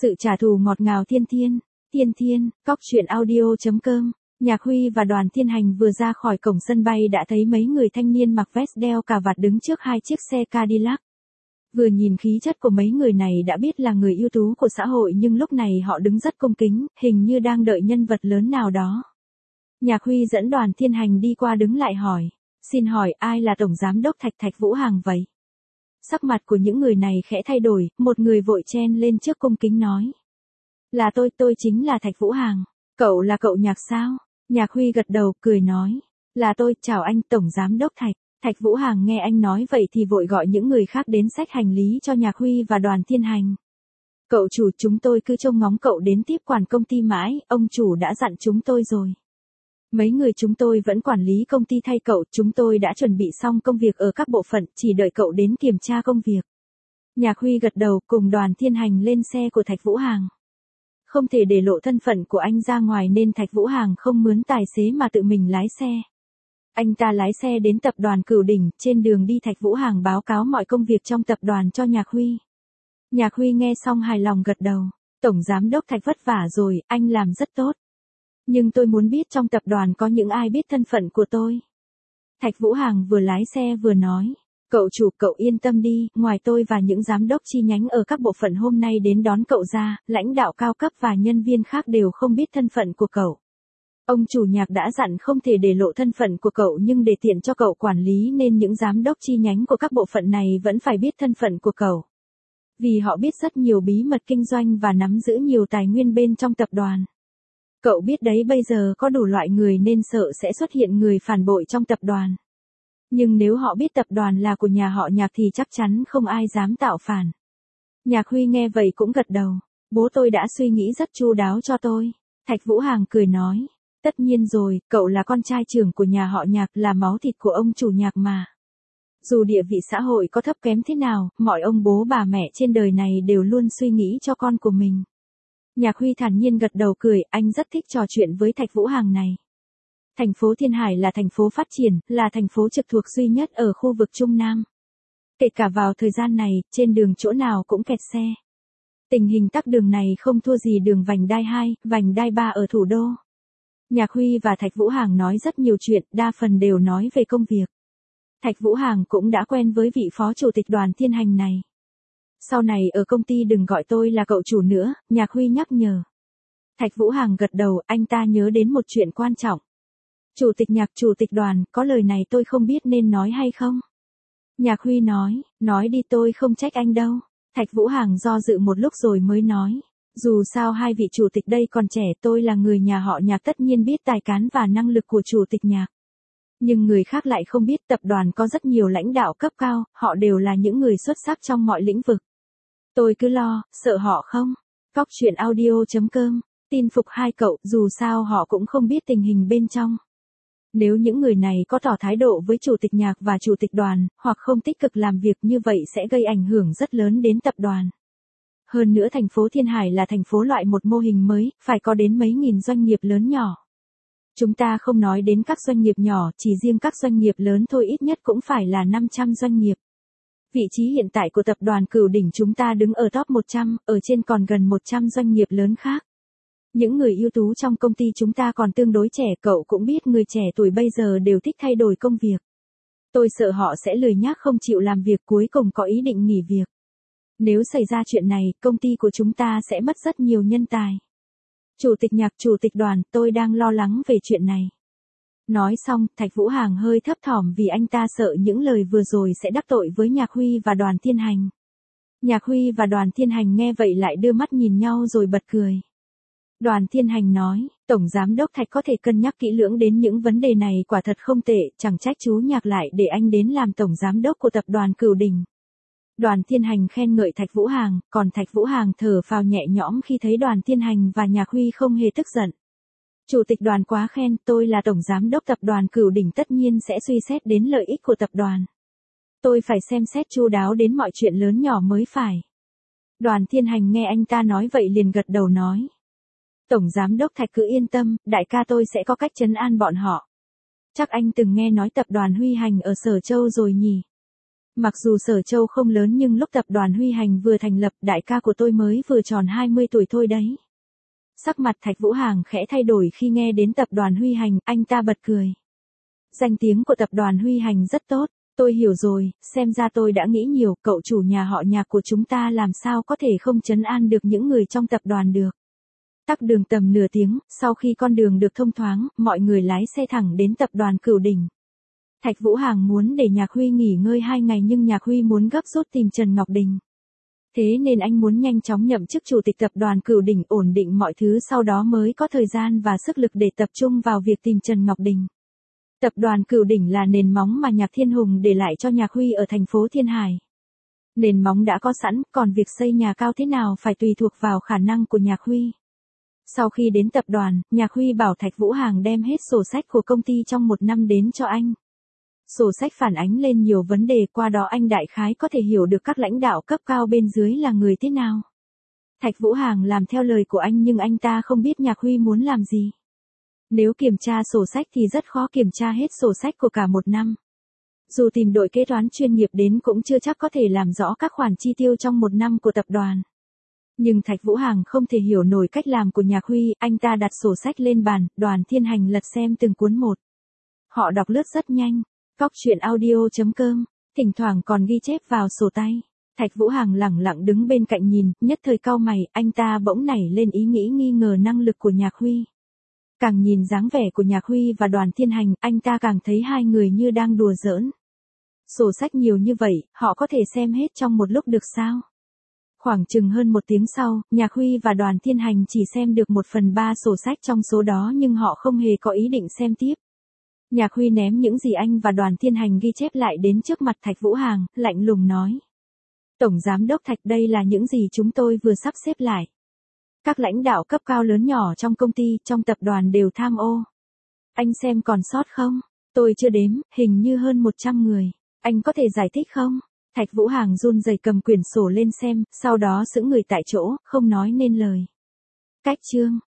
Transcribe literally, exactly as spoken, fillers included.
Sự trả thù ngọt ngào thiên thiên, thiên thiên, cóc truyện audio.com. Nhạc Huy và Đoàn Thiên Hành vừa ra khỏi cổng sân bay đã thấy mấy người thanh niên mặc vest đeo cà vạt đứng trước hai chiếc xe Cadillac. Vừa nhìn khí chất của mấy người này đã biết là người ưu tú của xã hội, nhưng lúc này họ đứng rất cung kính, hình như đang đợi nhân vật lớn nào đó. Nhạc Huy dẫn Đoàn Thiên Hành đi qua đứng lại hỏi, xin hỏi ai là Tổng Giám đốc Thạch Thạch Vũ Hàng vậy? Sắc mặt của những người này khẽ thay đổi, một người vội chen lên trước cung kính nói. Là tôi, tôi chính là Thạch Vũ Hàng. Cậu là cậu Nhạc sao? Nhạc Huy gật đầu, cười nói. Là tôi, chào anh Tổng Giám đốc Thạch. Thạch Vũ Hàng nghe anh nói vậy thì vội gọi những người khác đến xách hành lý cho Nhạc Huy và Đoàn Thiên Hành. Cậu chủ, chúng tôi cứ trông ngóng cậu đến tiếp quản công ty mãi, ông chủ đã dặn chúng tôi rồi. Mấy người chúng tôi vẫn quản lý công ty thay cậu, chúng tôi đã chuẩn bị xong công việc ở các bộ phận, chỉ đợi cậu đến kiểm tra công việc. Nhạc Huy gật đầu, cùng Đoàn Thiên Hành lên xe của Thạch Vũ Hàng. Không thể để lộ thân phận của anh ra ngoài nên Thạch Vũ Hàng không mướn tài xế mà tự mình lái xe. Anh ta lái xe đến tập đoàn Cửu Đỉnh, trên đường đi Thạch Vũ Hàng báo cáo mọi công việc trong tập đoàn cho Nhạc Huy. Nhạc Huy nghe xong hài lòng gật đầu. Tổng Giám đốc Thạch vất vả rồi, anh làm rất tốt. Nhưng tôi muốn biết trong tập đoàn có những ai biết thân phận của tôi. Thạch Vũ Hàng vừa lái xe vừa nói. Cậu chủ, cậu yên tâm đi, ngoài tôi và những giám đốc chi nhánh ở các bộ phận hôm nay đến đón cậu ra, lãnh đạo cao cấp và nhân viên khác đều không biết thân phận của cậu. Ông chủ Nhạc đã dặn không thể để lộ thân phận của cậu, nhưng để tiện cho cậu quản lý nên những giám đốc chi nhánh của các bộ phận này vẫn phải biết thân phận của cậu. Vì họ biết rất nhiều bí mật kinh doanh và nắm giữ nhiều tài nguyên bên trong tập đoàn. Cậu biết đấy, bây giờ có đủ loại người nên sợ sẽ xuất hiện người phản bội trong tập đoàn. Nhưng nếu họ biết tập đoàn là của nhà họ Nhạc thì chắc chắn không ai dám tạo phản. Nhạc Huy nghe vậy cũng gật đầu. Bố tôi đã suy nghĩ rất chu đáo cho tôi. Thạch Vũ Hàng cười nói. Tất nhiên rồi, cậu là con trai trưởng của nhà họ Nhạc, là máu thịt của ông chủ Nhạc mà. Dù địa vị xã hội có thấp kém thế nào, mọi ông bố bà mẹ trên đời này đều luôn suy nghĩ cho con của mình. Nhạc Huy thản nhiên gật đầu cười, anh rất thích trò chuyện với Thạch Vũ Hàng này. Thành phố Thiên Hải là thành phố phát triển, là thành phố trực thuộc duy nhất ở khu vực Trung Nam. Kể cả vào thời gian này, trên đường chỗ nào cũng kẹt xe. Tình hình tắc đường này không thua gì đường vành đai hai, vành đai ba ở thủ đô. Nhạc Huy và Thạch Vũ Hàng nói rất nhiều chuyện, đa phần đều nói về công việc. Thạch Vũ Hàng cũng đã quen với vị phó chủ tịch Đoàn Thiên Hành này. Sau này ở công ty đừng gọi tôi là cậu chủ nữa, Nhạc Huy nhắc nhở. Thạch Vũ Hàng gật đầu, anh ta nhớ đến một chuyện quan trọng. Chủ tịch Nhạc, chủ tịch Đoàn, có lời này tôi không biết nên nói hay không? Nhạc Huy nói, nói đi, tôi không trách anh đâu. Thạch Vũ Hàng do dự một lúc rồi mới nói. Dù sao hai vị chủ tịch đây còn trẻ, tôi là người nhà họ Nhạc tất nhiên biết tài cán và năng lực của chủ tịch Nhạc. Nhưng người khác lại không biết tập đoàn có rất nhiều lãnh đạo cấp cao, họ đều là những người xuất sắc trong mọi lĩnh vực. Tôi cứ lo, sợ họ không? Cóc truyện audio.com, tin phục hai cậu, dù sao họ cũng không biết tình hình bên trong. Nếu những người này có tỏ thái độ với chủ tịch Nhạc và chủ tịch Đoàn, hoặc không tích cực làm việc như vậy sẽ gây ảnh hưởng rất lớn đến tập đoàn. Hơn nữa thành phố Thiên Hải là thành phố loại một mô hình mới, phải có đến mấy nghìn doanh nghiệp lớn nhỏ. Chúng ta không nói đến các doanh nghiệp nhỏ, chỉ riêng các doanh nghiệp lớn thôi ít nhất cũng phải là năm trăm doanh nghiệp. Vị trí hiện tại của tập đoàn Cửu Đỉnh chúng ta đứng ở top một trăm, ở trên còn gần một trăm doanh nghiệp lớn khác. Những người ưu tú trong công ty chúng ta còn tương đối trẻ, cậu cũng biết người trẻ tuổi bây giờ đều thích thay đổi công việc. Tôi sợ họ sẽ lười nhác không chịu làm việc, cuối cùng có ý định nghỉ việc. Nếu xảy ra chuyện này, công ty của chúng ta sẽ mất rất nhiều nhân tài. Chủ tịch Nhạc, chủ tịch Đoàn, tôi đang lo lắng về chuyện này. Nói xong, Thạch Vũ Hàng hơi thấp thỏm vì anh ta sợ những lời vừa rồi sẽ đắc tội với Nhạc Huy và Đoàn Thiên Hành. Nhạc Huy và Đoàn Thiên Hành nghe vậy lại đưa mắt nhìn nhau rồi bật cười. Đoàn Thiên Hành nói, Tổng Giám đốc Thạch có thể cân nhắc kỹ lưỡng đến những vấn đề này, quả thật không tệ, chẳng trách chú Nhạc lại để anh đến làm Tổng Giám đốc của tập đoàn Cửu Đỉnh. Đoàn Thiên Hành khen ngợi Thạch Vũ Hàng, còn Thạch Vũ Hàng thở phào nhẹ nhõm khi thấy Đoàn Thiên Hành và Nhạc Huy không hề tức giận. Chủ tịch Đoàn quá khen, tôi là Tổng Giám đốc tập đoàn Cửu Đỉnh tất nhiên sẽ suy xét đến lợi ích của tập đoàn. Tôi phải xem xét chu đáo đến mọi chuyện lớn nhỏ mới phải. Đoàn Thiên Hành nghe anh ta nói vậy liền gật đầu nói. Tổng Giám đốc Thạch cứ yên tâm, đại ca tôi sẽ có cách trấn an bọn họ. Chắc anh từng nghe nói tập đoàn Huy Hành ở Sở Châu rồi nhỉ? Mặc dù Sở Châu không lớn nhưng lúc tập đoàn Huy Hành vừa thành lập, đại ca của tôi mới vừa tròn hai mươi tuổi thôi đấy. Sắc mặt Thạch Vũ Hàng khẽ thay đổi khi nghe đến tập đoàn Huy Hành, anh ta bật cười. Danh tiếng của tập đoàn Huy Hành rất tốt, tôi hiểu rồi, xem ra tôi đã nghĩ nhiều, cậu chủ nhà họ Nhạc của chúng ta làm sao có thể không trấn an được những người trong tập đoàn được. Tắc đường tầm nửa tiếng, sau khi con đường được thông thoáng, mọi người lái xe thẳng đến tập đoàn Cửu Đỉnh. Thạch Vũ Hàng muốn để Nhạc Huy nghỉ ngơi hai ngày nhưng Nhạc Huy muốn gấp rút tìm Trần Ngọc Đình. Thế nên anh muốn nhanh chóng nhậm chức chủ tịch tập đoàn Cửu Đỉnh, ổn định mọi thứ, sau đó mới có thời gian và sức lực để tập trung vào việc tìm Trần Ngọc Đình. Tập đoàn Cửu Đỉnh là nền móng mà Nhạc Thiên Hùng để lại cho Nhạc Huy ở thành phố Thiên Hải. Nền móng đã có sẵn, còn việc xây nhà cao thế nào phải tùy thuộc vào khả năng của Nhạc Huy. Sau khi đến tập đoàn, Nhạc Huy bảo Thạch Vũ Hàng đem hết sổ sách của công ty trong một năm đến cho anh. Sổ sách phản ánh lên nhiều vấn đề, qua đó anh đại khái có thể hiểu được các lãnh đạo cấp cao bên dưới là người thế nào. Thạch Vũ Hàng làm theo lời của anh nhưng anh ta không biết Nhạc Huy muốn làm gì. Nếu kiểm tra sổ sách thì rất khó kiểm tra hết sổ sách của cả một năm. Dù tìm đội kế toán chuyên nghiệp đến cũng chưa chắc có thể làm rõ các khoản chi tiêu trong một năm của tập đoàn. Nhưng Thạch Vũ Hàng không thể hiểu nổi cách làm của Nhạc Huy, anh ta đặt sổ sách lên bàn, Đoàn Thiên Hành lật xem từng cuốn một. Họ đọc lướt rất nhanh. Cóc truyện audio chấm com, thỉnh thoảng còn ghi chép vào sổ tay. Thạch Vũ Hàng lẳng lặng đứng bên cạnh nhìn, nhất thời cau mày, anh ta bỗng nảy lên ý nghĩ nghi ngờ năng lực của Nhạc Huy. Càng nhìn dáng vẻ của Nhạc Huy và Đoàn Thiên Hành, anh ta càng thấy hai người như đang đùa giỡn. Sổ sách nhiều như vậy, họ có thể xem hết trong một lúc được sao? Khoảng chừng hơn một tiếng sau, Nhạc Huy và Đoàn Thiên Hành chỉ xem được một phần ba sổ sách trong số đó nhưng họ không hề có ý định xem tiếp. Nhạc Huy ném những gì anh và Đoàn Thiên Hành ghi chép lại đến trước mặt Thạch Vũ Hàng, lạnh lùng nói. Tổng Giám đốc Thạch, đây là những gì chúng tôi vừa sắp xếp lại. Các lãnh đạo cấp cao lớn nhỏ trong công ty, trong tập đoàn đều tham ô. Anh xem còn sót không? Tôi chưa đếm, hình như hơn một trăm người. Anh có thể giải thích không? Thạch Vũ Hàng run rẩy cầm quyển sổ lên xem, sau đó sững người tại chỗ, không nói nên lời. Cách chương.